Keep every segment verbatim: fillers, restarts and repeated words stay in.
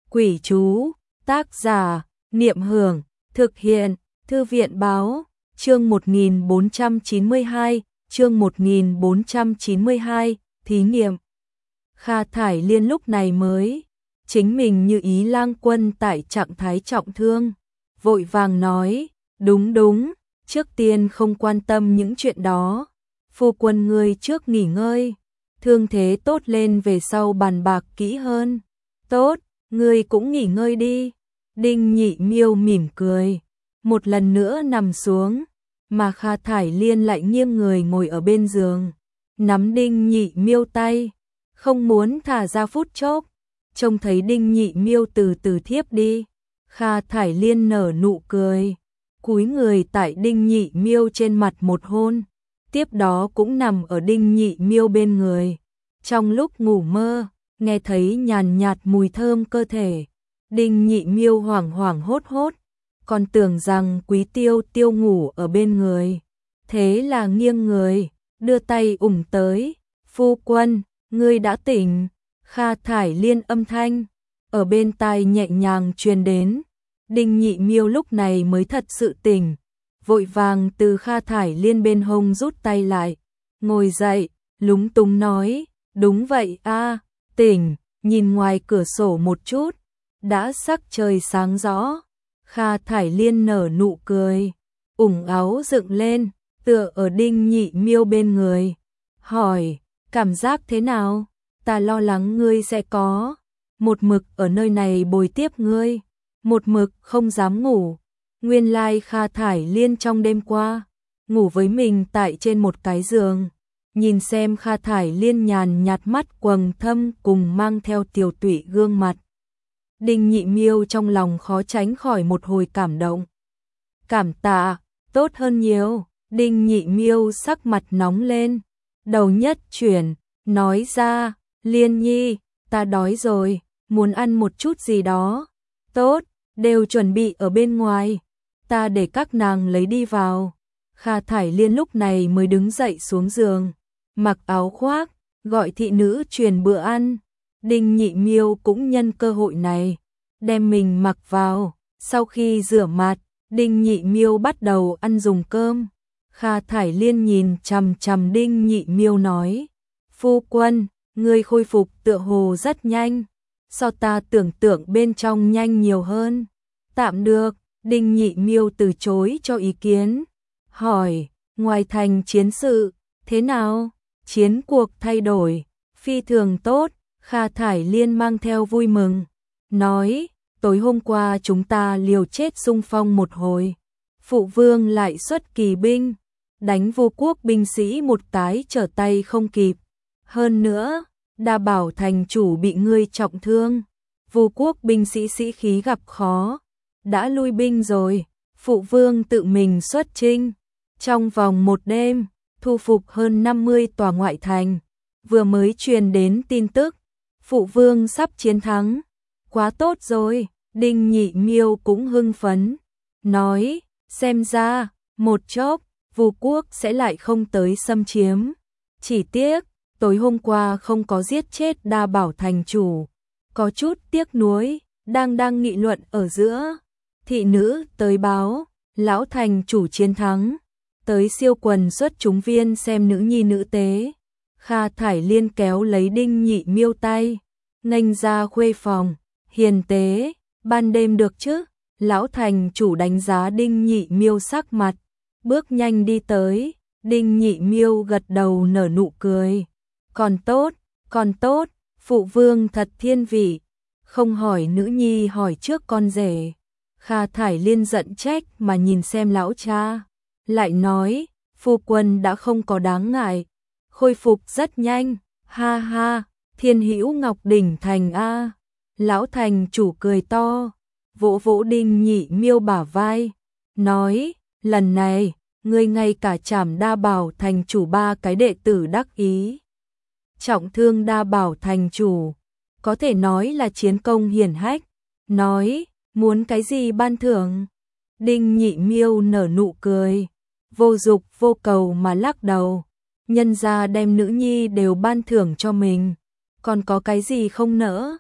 Quỷ chú, tác giả, Niệm Hưởng, thực hiện, Thư viện Báo, chương một nghìn bốn trăm chín mươi hai, chương một nghìn bốn trăm chín mươi hai, thí nghiệm. Kha Thải Liên lúc này mới, chính mình như ý lang quân tại trạng thái trọng thương, vội vàng nói, đúng đúng, trước tiên không quan tâm những chuyện đó, phu quân ngươi trước nghỉ ngơi, thương thế tốt lên về sau bàn bạc kỹ hơn, tốt. Ngươi cũng nghỉ ngơi đi. Đinh Nhị Miêu mỉm cười, một lần nữa nằm xuống, mà Kha Thải Liên lại nghiêng người ngồi ở bên giường, nắm Đinh Nhị Miêu tay, không muốn thả ra phút chốc. Trông thấy Đinh Nhị Miêu từ từ thiếp đi, Kha Thải Liên nở nụ cười, cúi người tại Đinh Nhị Miêu trên mặt một hôn, tiếp đó cũng nằm ở Đinh Nhị Miêu bên người. Trong lúc ngủ mơ, nghe thấy nhàn nhạt mùi thơm cơ thể, Đinh Nhị Miêu hoảng hoảng hốt hốt, còn tưởng rằng Quý Tiêu Tiêu ngủ ở bên người, thế là nghiêng người, đưa tay ủng tới, phu quân, ngươi đã tỉnh. Kha Thải Liên âm thanh ở bên tai nhẹ nhàng truyền đến, Đinh Nhị Miêu lúc này mới thật sự tỉnh, vội vàng từ Kha Thải Liên bên hông rút tay lại, ngồi dậy, lúng túng nói, đúng vậy a. Tỉnh, nhìn ngoài cửa sổ một chút, đã sắc trời sáng rõ. Kha Thải Liên nở nụ cười, ủng áo dựng lên, tựa ở Đinh Nhị Miêu bên người, hỏi, cảm giác thế nào? Ta lo lắng ngươi sẽ có một mực ở nơi này bồi tiếp ngươi, một mực không dám ngủ. Nguyên lai Kha Thải Liên trong đêm qua ngủ với mình tại trên một cái giường. Nhìn xem Kha Thải Liên nhàn nhạt mắt quầng thâm cùng mang theo tiểu tụy gương mặt, Đinh Nhị Miêu trong lòng khó tránh khỏi một hồi cảm động. Cảm tạ, tốt hơn nhiều. Đinh Nhị Miêu sắc mặt nóng lên, đầu nhất chuyển, nói ra, Liên Nhi, ta đói rồi, muốn ăn một chút gì đó. Tốt, đều chuẩn bị ở bên ngoài, ta để các nàng lấy đi vào. Kha Thải Liên lúc này mới đứng dậy xuống giường, mặc áo khoác, gọi thị nữ truyền bữa ăn. Đinh Nhị Miêu cũng nhân cơ hội này, đem mình mặc vào. Sau khi rửa mặt, Đinh Nhị Miêu bắt đầu ăn dùng cơm. Kha Thải Liên nhìn chằm chằm Đinh Nhị Miêu nói, phu quân, ngươi khôi phục tựa hồ rất nhanh, so ta tưởng tượng bên trong nhanh nhiều hơn. Tạm được. Đinh Nhị Miêu từ chối cho ý kiến, hỏi, ngoài thành chiến sự, thế nào? Chiến cuộc thay đổi, phi thường tốt. Kha Thải Liên mang theo vui mừng, nói, tối hôm qua chúng ta liều chết xung phong một hồi, phụ vương lại xuất kỳ binh, đánh vô quốc binh sĩ một cái trở tay không kịp. Hơn nữa, Đa Bảo thành chủ bị ngươi trọng thương, vô quốc binh sĩ sĩ khí gặp khó, đã lui binh rồi, phụ vương tự mình xuất chinh, trong vòng một đêm, thu phục hơn năm mươi tòa ngoại thành. Vừa mới truyền đến tin tức, phụ vương sắp chiến thắng, quá tốt rồi. Đinh Nhị Miêu cũng hưng phấn, nói, xem ra, một chốc, vô quốc sẽ lại không tới xâm chiếm. Chỉ tiếc, tối hôm qua không có giết chết Đa Bảo thành chủ, có chút tiếc nuối. Đang đang nghị luận ở giữa, thị nữ tới báo, lão thành chủ chiến thắng, tới siêu quần xuất chúng viên xem nữ nhi nữ tế. Kha Thải Liên kéo lấy Đinh Nhị Miêu tay, nghênh ra khuê phòng, hiền tế, ban đêm được chứ? Lão thành chủ đánh giá Đinh Nhị Miêu sắc mặt, bước nhanh đi tới. Đinh Nhị Miêu gật đầu nở nụ cười, còn tốt, còn tốt, phụ vương thật thiên vị, không hỏi nữ nhi hỏi trước con rể. Kha Thải Liên giận trách mà nhìn xem lão cha, lại nói, phu quân đã không có đáng ngại, khôi phục rất nhanh, ha ha, thiên hữu ngọc đỉnh thành a. Lão thành chủ cười to, vỗ vỗ Đinh Nhị Miêu bả vai, nói, lần này, ngươi ngay cả trảm Đa Bảo thành chủ ba cái đệ tử đắc ý, trọng thương Đa Bảo thành chủ, có thể nói là chiến công hiển hách. Nói, muốn cái gì ban thưởng? Đinh Nhị Miêu nở nụ cười, vô dục vô cầu mà lắc đầu, nhân gia đem nữ nhi đều ban thưởng cho mình, còn có cái gì không nỡ?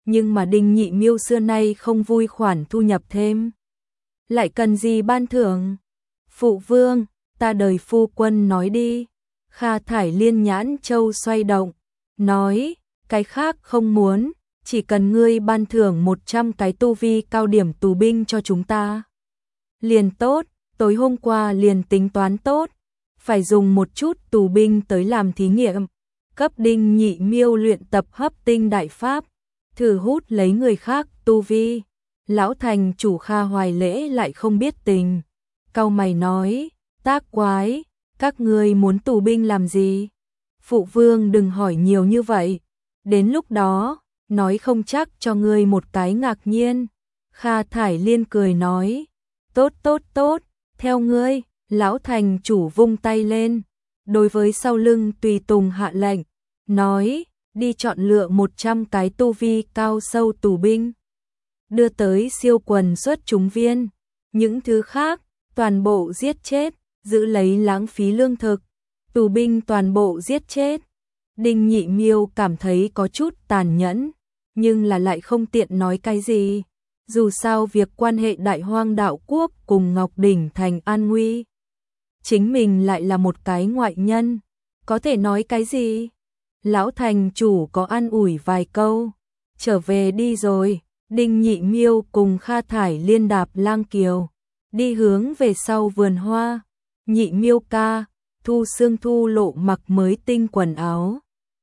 nhưng mà Đinh Nhị Miêu xưa nay không vui khoản thu nhập thêm. Lại cần gì ban thưởng? Phụ vương, ta đời phu quân nói đi. Kha Thải Liên nhãn châu xoay động, nói, cái khác không muốn, chỉ cần ngươi ban thưởng một trăm cái tu vi cao điểm tù binh cho chúng ta. Liền tốt, tối hôm qua liền tính toán tốt, phải dùng một chút tù binh tới làm thí nghiệm, cấp Đinh Nhị Miêu luyện tập hấp tinh đại pháp, thử hút lấy người khác tu vi. Lão thành chủ Kha Hoài Lễ lại không biết tình, cau mày nói, tác quái, các ngươi muốn tù binh làm gì? Phụ vương đừng hỏi nhiều như vậy, đến lúc đó, nói không chắc cho ngươi một cái ngạc nhiên. Kha Thải Liên cười nói, tốt tốt tốt, theo ngươi. Lão thành chủ vung tay lên, đối với sau lưng tùy tùng hạ lệnh, nói, đi chọn lựa một trăm cái tu vi cao sâu tù binh, đưa tới siêu quần xuất chúng viên, những thứ khác, toàn bộ giết chết, giữ lấy lãng phí lương thực, tù binh toàn bộ giết chết. Đinh Nhị Miêu cảm thấy có chút tàn nhẫn, nhưng là lại không tiện nói cái gì, dù sao việc quan hệ Đại Hoang Đạo Quốc cùng Ngọc Đỉnh thành an nguy. Chính mình lại là một cái ngoại nhân, có thể nói cái gì? Lão thành chủ có an ủi vài câu, trở về đi rồi. Đinh Nhị Miêu cùng Kha Thải Liên đạp lang kiều, đi hướng về sau vườn hoa. Nhị Miêu ca, Thu Sương Thu Lộ mặc mới tinh quần áo,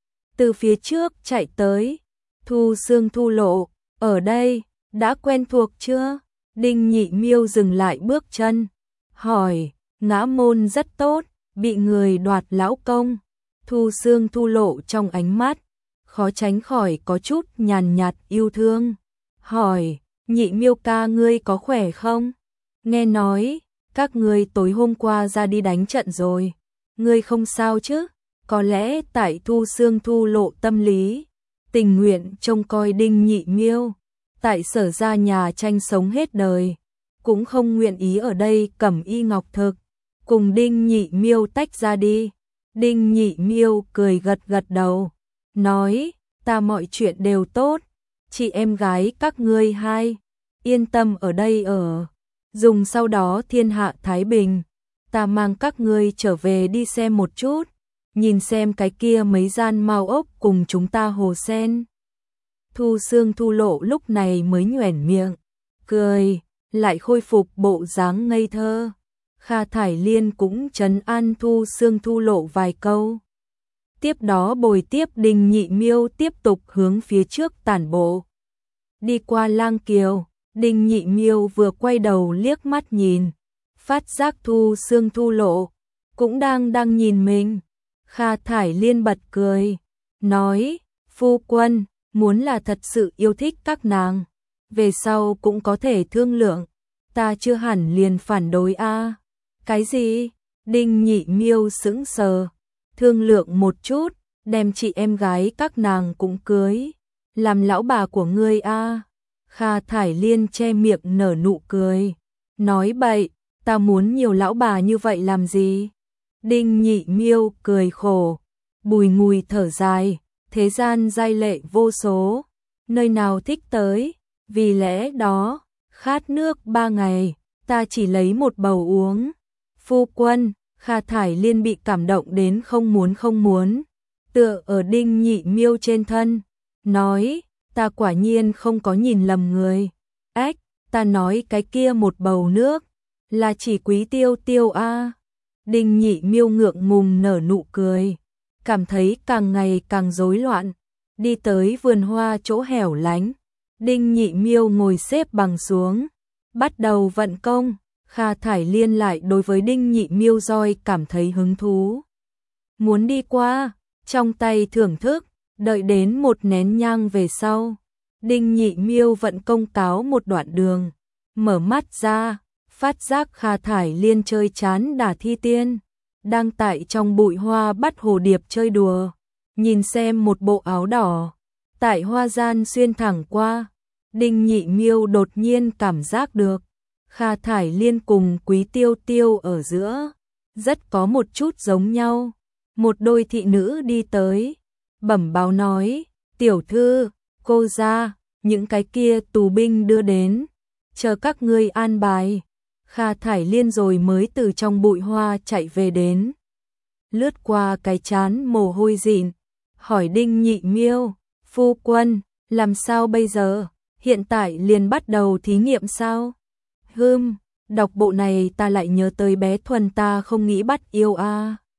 từ phía trước chạy tới. Thu Sương Thu Lộ, ở đây, đã quen thuộc chưa? Đinh Nhị Miêu dừng lại bước chân, hỏi, ngã môn rất tốt, bị người đoạt lão công. Thu Sương Thu Lộ trong ánh mắt, khó tránh khỏi có chút nhàn nhạt yêu thương, hỏi, Nhị Miêu ca ngươi có khỏe không? Nghe nói, các ngươi tối hôm qua ra đi đánh trận rồi, ngươi không sao chứ? Có lẽ tại Thu Sương Thu Lộ tâm lý, tình nguyện trông coi Đinh Nhị Miêu, tại Sở gia nhà tranh sống hết đời, cũng không nguyện ý ở đây cẩm y ngọc thực, cùng Đinh Nhị Miêu tách ra đi. Đinh Nhị Miêu cười gật gật đầu, nói, ta mọi chuyện đều tốt, chị em gái các ngươi hai, yên tâm ở đây ở, dùng sau đó thiên hạ thái bình, ta mang các ngươi trở về đi xem một chút, nhìn xem cái kia mấy gian mao ốc cùng chúng ta hồ sen. Thu Sương Thu Lộ lúc này mới nhoẻn miệng, cười, lại khôi phục bộ dáng ngây thơ. Kha Thải Liên cũng trấn an Thu Sương Thu Lộ vài câu. Tiếp đó bồi tiếp Đinh Nhị Miêu tiếp tục hướng phía trước tản bộ. Đi qua lang kiều, Đinh Nhị Miêu vừa quay đầu liếc mắt nhìn, phát giác Thu Sương Thu Lộ cũng đang đang nhìn mình. Kha Thải Liên bật cười, nói, phu quân, muốn là thật sự yêu thích các nàng, về sau cũng có thể thương lượng, ta chưa hẳn liền phản đối a. Cái gì? Đinh Nhị Miêu sững sờ, thương lượng một chút, đem chị em gái các nàng cũng cưới, làm lão bà của ngươi a. Kha Thải Liên che miệng nở nụ cười, nói bậy, ta muốn nhiều lão bà như vậy làm gì? Đinh Nhị Miêu cười khổ, bùi ngùi thở dài, thế gian giai lệ vô số, nơi nào thích tới, vì lẽ đó, khát nước ba ngày, ta chỉ lấy một bầu uống. Phu quân, Kha Thải Liên bị cảm động đến không muốn không muốn, tựa ở Đinh Nhị Miêu trên thân, nói, ta quả nhiên không có nhìn lầm người. Ách, ta nói cái kia một bầu nước, là chỉ Quý Tiêu Tiêu a. Đinh Nhị Miêu ngượng ngùng nở nụ cười, cảm thấy càng ngày càng rối loạn, đi tới vườn hoa chỗ hẻo lánh. Đinh Nhị Miêu ngồi xếp bằng xuống, bắt đầu vận công. Kha Thải Liên lại đối với Đinh Nhị Miêu roi cảm thấy hứng thú, muốn đi qua, trong tay thưởng thức, đợi đến một nén nhang về sau, Đinh Nhị Miêu vận công cáo một đoạn đường, mở mắt ra, phát giác Kha Thải Liên chơi chán đả thi tiên, đang tại trong bụi hoa bắt hồ điệp chơi đùa, nhìn xem một bộ áo đỏ, tại hoa gian xuyên thẳng qua. Đinh Nhị Miêu đột nhiên cảm giác được, Kha Thải Liên cùng Quý Tiêu Tiêu ở giữa, rất có một chút giống nhau. Một đôi thị nữ đi tới, bẩm báo nói, tiểu thư, cô ra, những cái kia tù binh đưa đến, chờ các ngươi an bài. Kha Thải Liên rồi mới từ trong bụi hoa chạy về đến. Lướt qua cái trán mồ hôi dịn, hỏi Đinh Nhị Miêu, phu quân, làm sao bây giờ, hiện tại liền bắt đầu thí nghiệm sao? Hừm, đọc bộ này ta lại nhớ tới bé Thuần ta không nghĩ bắt yêu a. À.